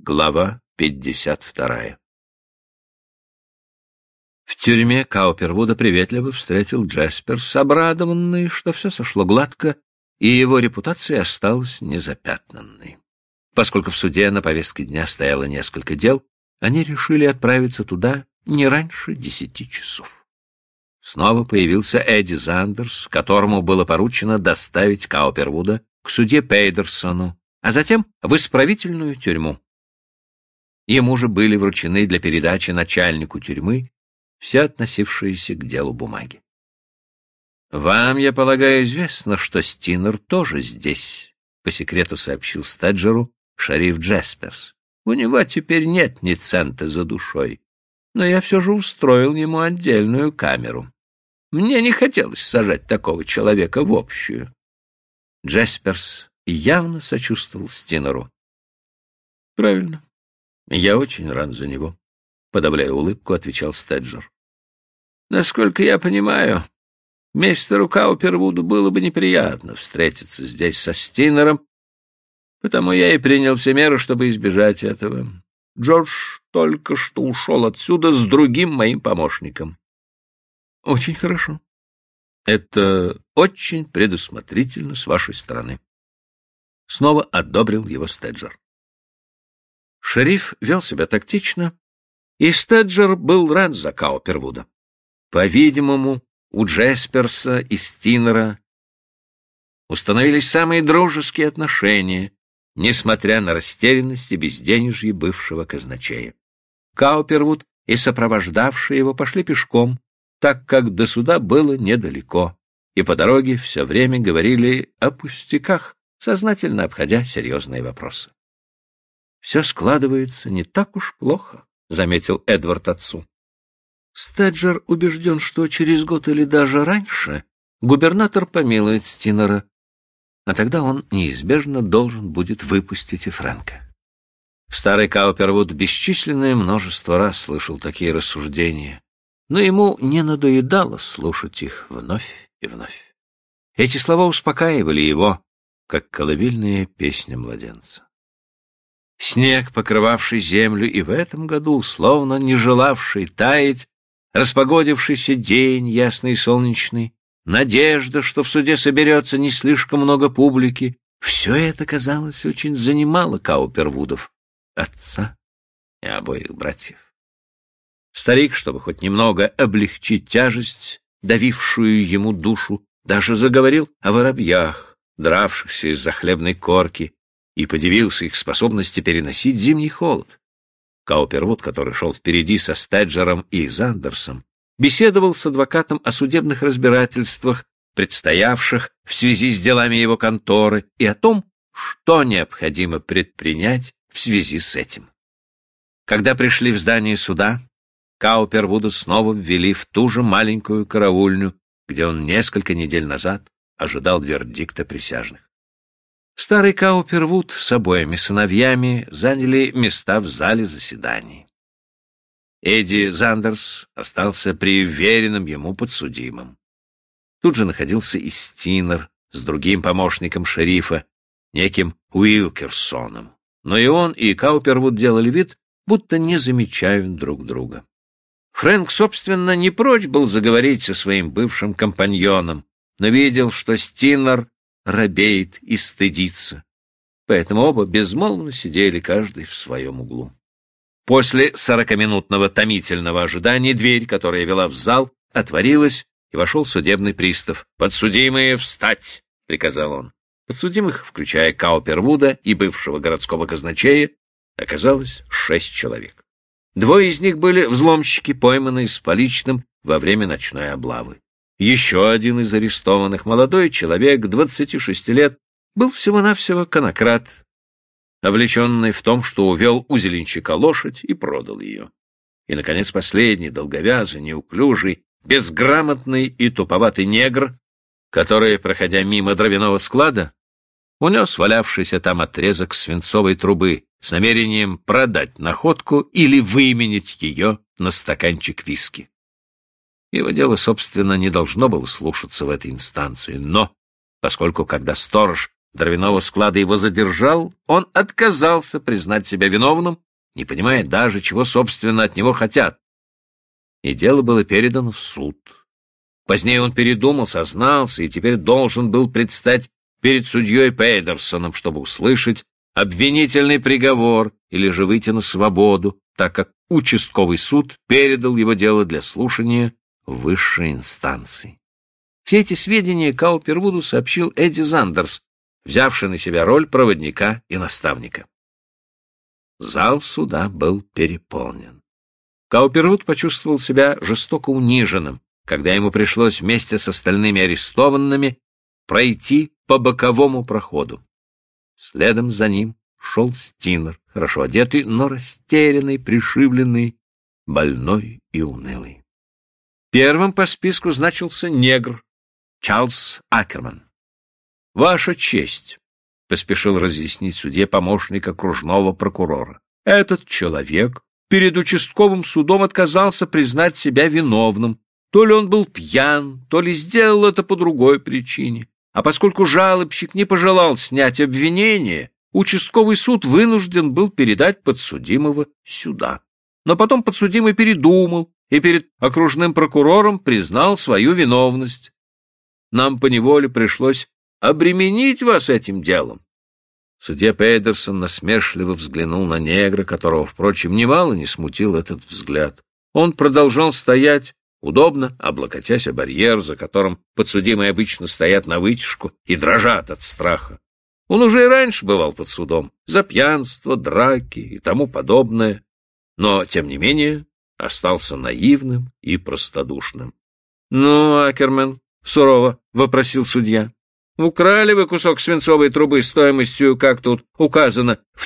Глава 52. В тюрьме Каупервуда приветливо встретил Джасперс, обрадованный, что все сошло гладко, и его репутация осталась незапятнанной. Поскольку в суде на повестке дня стояло несколько дел, они решили отправиться туда не раньше 10 часов. Снова появился Эдди Зандерс, которому было поручено доставить Каупервуда к судье Пейдерсону, а затем в исправительную тюрьму. Ему же были вручены для передачи начальнику тюрьмы все относившиеся к делу бумаги. «Вам, я полагаю, известно, что Стинер тоже здесь», — по секрету сообщил Стеджеру шериф Джасперс. «У него теперь нет ни цента за душой, но я все же устроил ему отдельную камеру. Мне не хотелось сажать такого человека в общую». Джасперс явно сочувствовал Стинеру. «Правильно. Я очень рад за него», — подавляя улыбку, отвечал Стеджер. «Насколько я понимаю, мистеру Каупервуду было бы неприятно встретиться здесь со Стинером, потому я и принял все меры, чтобы избежать этого. Джордж только что ушел отсюда с другим моим помощником». «Очень хорошо. Это очень предусмотрительно с вашей стороны». Снова одобрил его Стеджер. Шериф вел себя тактично, и Стеджер был рад за Каупервуда. По-видимому, у Джасперса и Стинера установились самые дружеские отношения, несмотря на растерянность и безденежье бывшего казначея. Каупервуд и сопровождавшие его пошли пешком, так как до суда было недалеко, и по дороге все время говорили о пустяках, сознательно обходя серьезные вопросы. «Все складывается не так уж плохо», — заметил Эдвард отцу. «Стеджер убежден, что через год или даже раньше губернатор помилует Стинера, а тогда он неизбежно должен будет выпустить и Фрэнка». Старый Каупервуд бесчисленное множество раз слышал такие рассуждения, но ему не надоедало слушать их вновь и вновь. Эти слова успокаивали его, как колыбельная песня младенца. Снег, покрывавший землю и в этом году, словно не желавший таять, распогодившийся день, ясный и солнечный, надежда, что в суде соберется не слишком много публики, все это, казалось, очень занимало Каупервудов, отца и обоих братьев. Старик, чтобы хоть немного облегчить тяжесть, давившую ему душу, даже заговорил о воробьях, дравшихся из-за хлебной корки, и подивился их способности переносить зимний холод. Каупервуд, который шел впереди со Стеджером и Зандерсом, беседовал с адвокатом о судебных разбирательствах, предстоявших в связи с делами его конторы, и о том, что необходимо предпринять в связи с этим. Когда пришли в здание суда, Каупервуда снова ввели в ту же маленькую караульню, где он несколько недель назад ожидал вердикта присяжных. Старый Каупервуд с обоими сыновьями заняли места в зале заседаний. Эдди Зандерс остался приверенным ему подсудимым. Тут же находился и Стинер с другим помощником шерифа, неким Уилкерсоном. Но и он, и Каупервуд делали вид, будто не замечают друг друга. Фрэнк, собственно, не прочь был заговорить со своим бывшим компаньоном, но видел, что Стинер робеет и стыдится. Поэтому оба безмолвно сидели каждый в своем углу. После 40-минутного томительного ожидания дверь, которая вела в зал, отворилась, и вошел судебный пристав. «Подсудимые, встать!» — приказал он. Подсудимых, включая Каупервуда и бывшего городского казначея, оказалось 6 человек. 2 из них были взломщики, пойманные с поличным во время ночной облавы. Еще один из арестованных, молодой человек, 26 лет, был всего-навсего конократ, облеченный в том, что увел у зеленщика лошадь и продал ее. И, наконец, последний, долговязый, неуклюжий, безграмотный и туповатый негр, который, проходя мимо дровяного склада, унес валявшийся там отрезок свинцовой трубы с намерением продать находку или выменить ее на стаканчик виски. Его дело, собственно, не должно было слушаться в этой инстанции, но, поскольку, когда сторож дровяного склада его задержал, он отказался признать себя виновным, не понимая даже, чего, собственно, от него хотят. И дело было передано в суд. Позднее он передумал, сознался и теперь должен был предстать перед судьей Пейдерсоном, чтобы услышать обвинительный приговор или же выйти на свободу, так как участковый суд передал его дело для слушания в высшей инстанции. Все эти сведения Каупервуду сообщил Эдди Зандерс, взявший на себя роль проводника и наставника. Зал суда был переполнен. Каупервуд почувствовал себя жестоко униженным, когда ему пришлось вместе с остальными арестованными пройти по боковому проходу. Следом за ним шел Стинер, хорошо одетый, но растерянный, пришибленный, больной и унылый. Первым по списку значился негр Чарльз Акерман. «Ваша честь», — поспешил разъяснить судье помощник окружного прокурора, — «этот человек перед участковым судом отказался признать себя виновным. То ли он был пьян, то ли сделал это по другой причине. А поскольку жалобщик не пожелал снять обвинение, участковый суд вынужден был передать подсудимого сюда. Но потом подсудимый передумал и перед окружным прокурором признал свою виновность. Нам поневоле пришлось обременить вас этим делом». Судья Пейдерсон насмешливо взглянул на негра, которого, впрочем, немало не смутил этот взгляд. Он продолжал стоять, удобно облокотясь о барьер, за которым подсудимые обычно стоят на вытяжку и дрожат от страха. Он уже и раньше бывал под судом за пьянство, драки и тому подобное, но, тем не менее, остался наивным и простодушным. — Ну, Акерман, — сурово вопросил судья, — украли вы кусок свинцовой трубы стоимостью, как тут указано, в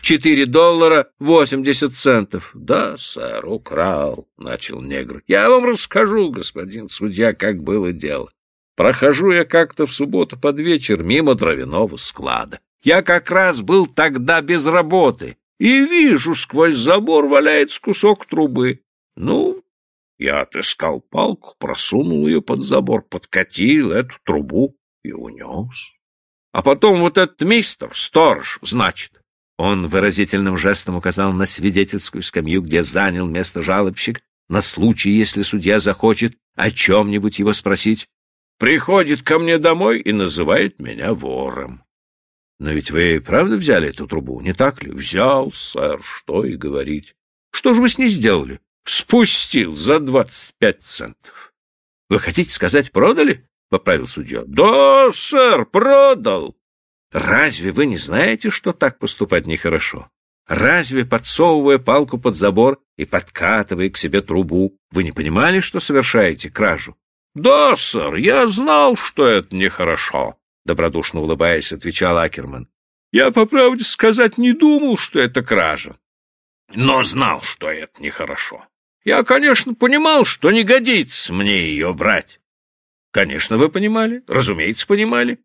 $4.80? — Да, сэр, украл, — начал негр. — Я вам расскажу, господин судья, как было дело. Прохожу я как-то в субботу под вечер мимо дровяного склада. Я как раз был тогда без работы и вижу, сквозь забор валяется кусок трубы. Ну, я отыскал палку, просунул ее под забор, подкатил эту трубу и унес. А потом вот этот мистер, сторож, значит, он выразительным жестом указал на свидетельскую скамью, где занял место жалобщик, на случай, если судья захочет о чем-нибудь его спросить, приходит ко мне домой и называет меня вором. Но ведь вы правда взяли эту трубу, не так ли? Взял, сэр, что и говорить. Что же вы с ней сделали? Спустил за 25 центов. Вы хотите сказать, продали? — поправил судья. — Да, сэр, продал. Разве вы не знаете, что так поступать нехорошо? Разве, подсовывая палку под забор и подкатывая к себе трубу, вы не понимали, что совершаете кражу? — Да, сэр, я знал, что это нехорошо, — добродушно улыбаясь, отвечал Акерман. — Я, по правде сказать, не думал, что это кража, но знал, что это нехорошо. Я, конечно, понимал, что не годится мне ее брать. Конечно, вы понимали, разумеется, понимали.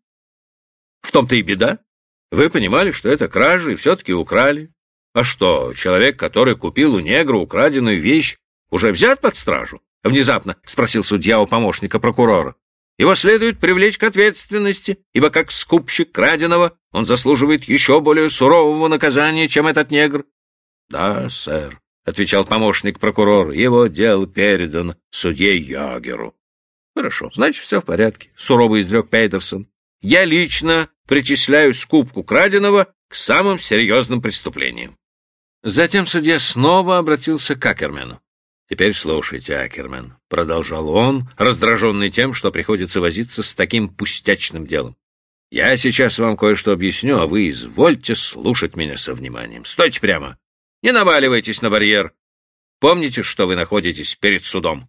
В том-то и беда. Вы понимали, что это кража, и все-таки украли. А что, человек, который купил у негра украденную вещь, уже взят под стражу? Внезапно спросил судья у помощника прокурора. Его следует привлечь к ответственности, ибо как скупщик краденого он заслуживает еще более сурового наказания, чем этот негр. — Да, сэр, — отвечал помощник прокурора, — его дело передано судье Ягеру. — Хорошо, значит, все в порядке, — сурово изрек Пейдерсон. — Я лично причисляю скупку краденого к самым серьезным преступлениям. Затем судья снова обратился к Акермену. — Теперь слушайте, Акермен, — продолжал он, раздраженный тем, что приходится возиться с таким пустячным делом. — Я сейчас вам кое-что объясню, а вы извольте слушать меня со вниманием. Стойте прямо! Не наваливайтесь на барьер. Помните, что вы находитесь перед судом.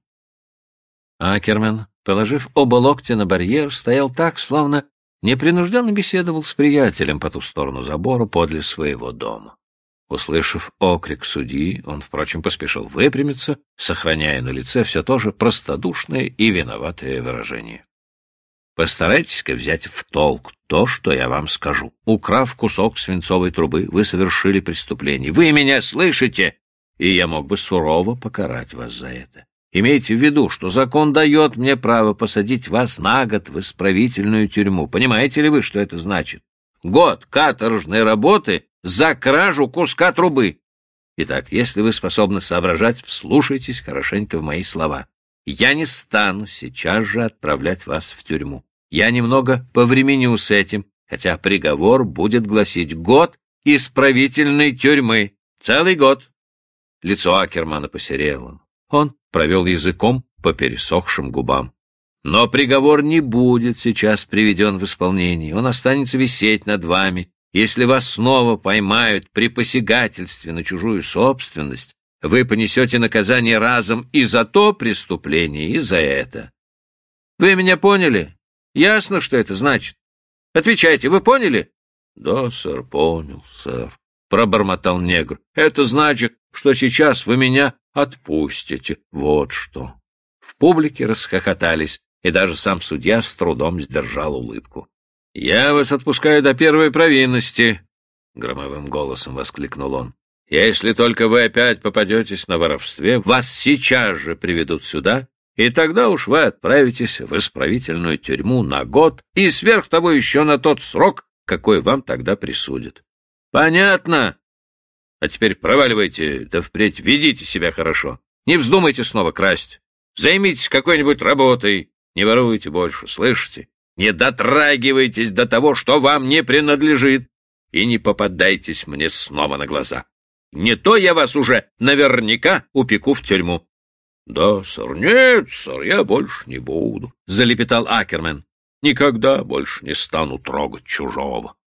Акерман, положив оба локтя на барьер, стоял так, словно непринужденно беседовал с приятелем по ту сторону забора подле своего дома. Услышав окрик судьи, он, впрочем, поспешил выпрямиться, сохраняя на лице все то же простодушное и виноватое выражение. Постарайтесь-ка взять в толк то, что я вам скажу. Украв кусок свинцовой трубы, вы совершили преступление. Вы меня слышите? И я мог бы сурово покарать вас за это. Имейте в виду, что закон дает мне право посадить вас на год в исправительную тюрьму. Понимаете ли вы, что это значит? Год каторжной работы за кражу куска трубы. Итак, если вы способны соображать, вслушайтесь хорошенько в мои слова. Я не стану сейчас же отправлять вас в тюрьму. Я немного повременю с этим, хотя приговор будет гласить год исправительной тюрьмы. Целый год. Лицо Акермана посерело. Он провел языком по пересохшим губам. Но приговор не будет сейчас приведен в исполнение. Он останется висеть над вами. Если вас снова поймают при посягательстве на чужую собственность, вы понесете наказание разом и за то преступление, и за это. Вы меня поняли? Ясно, что это значит? Отвечайте, вы поняли? Да, сэр, понял, сэр, пробормотал негр. Это значит, что сейчас вы меня отпустите. Вот что. В публике расхохотались, и даже сам судья с трудом сдержал улыбку. «Я вас отпускаю до первой провинности», — громовым голосом воскликнул он. «Если только вы опять попадетесь на воровстве, вас сейчас же приведут сюда, и тогда уж вы отправитесь в исправительную тюрьму на год и сверх того еще на тот срок, какой вам тогда присудят. Понятно? А теперь проваливайте, да впредь ведите себя хорошо. Не вздумайте снова красть. Займитесь какой-нибудь работой, не воруйте больше, слышите? Не дотрагивайтесь до того, что вам не принадлежит, и не попадайтесь мне снова на глаза. Не то я вас уже наверняка упеку в тюрьму». «Да, сэр, нет, сэр, я больше не буду», — залепетал Акерман. «Никогда больше не стану трогать чужого».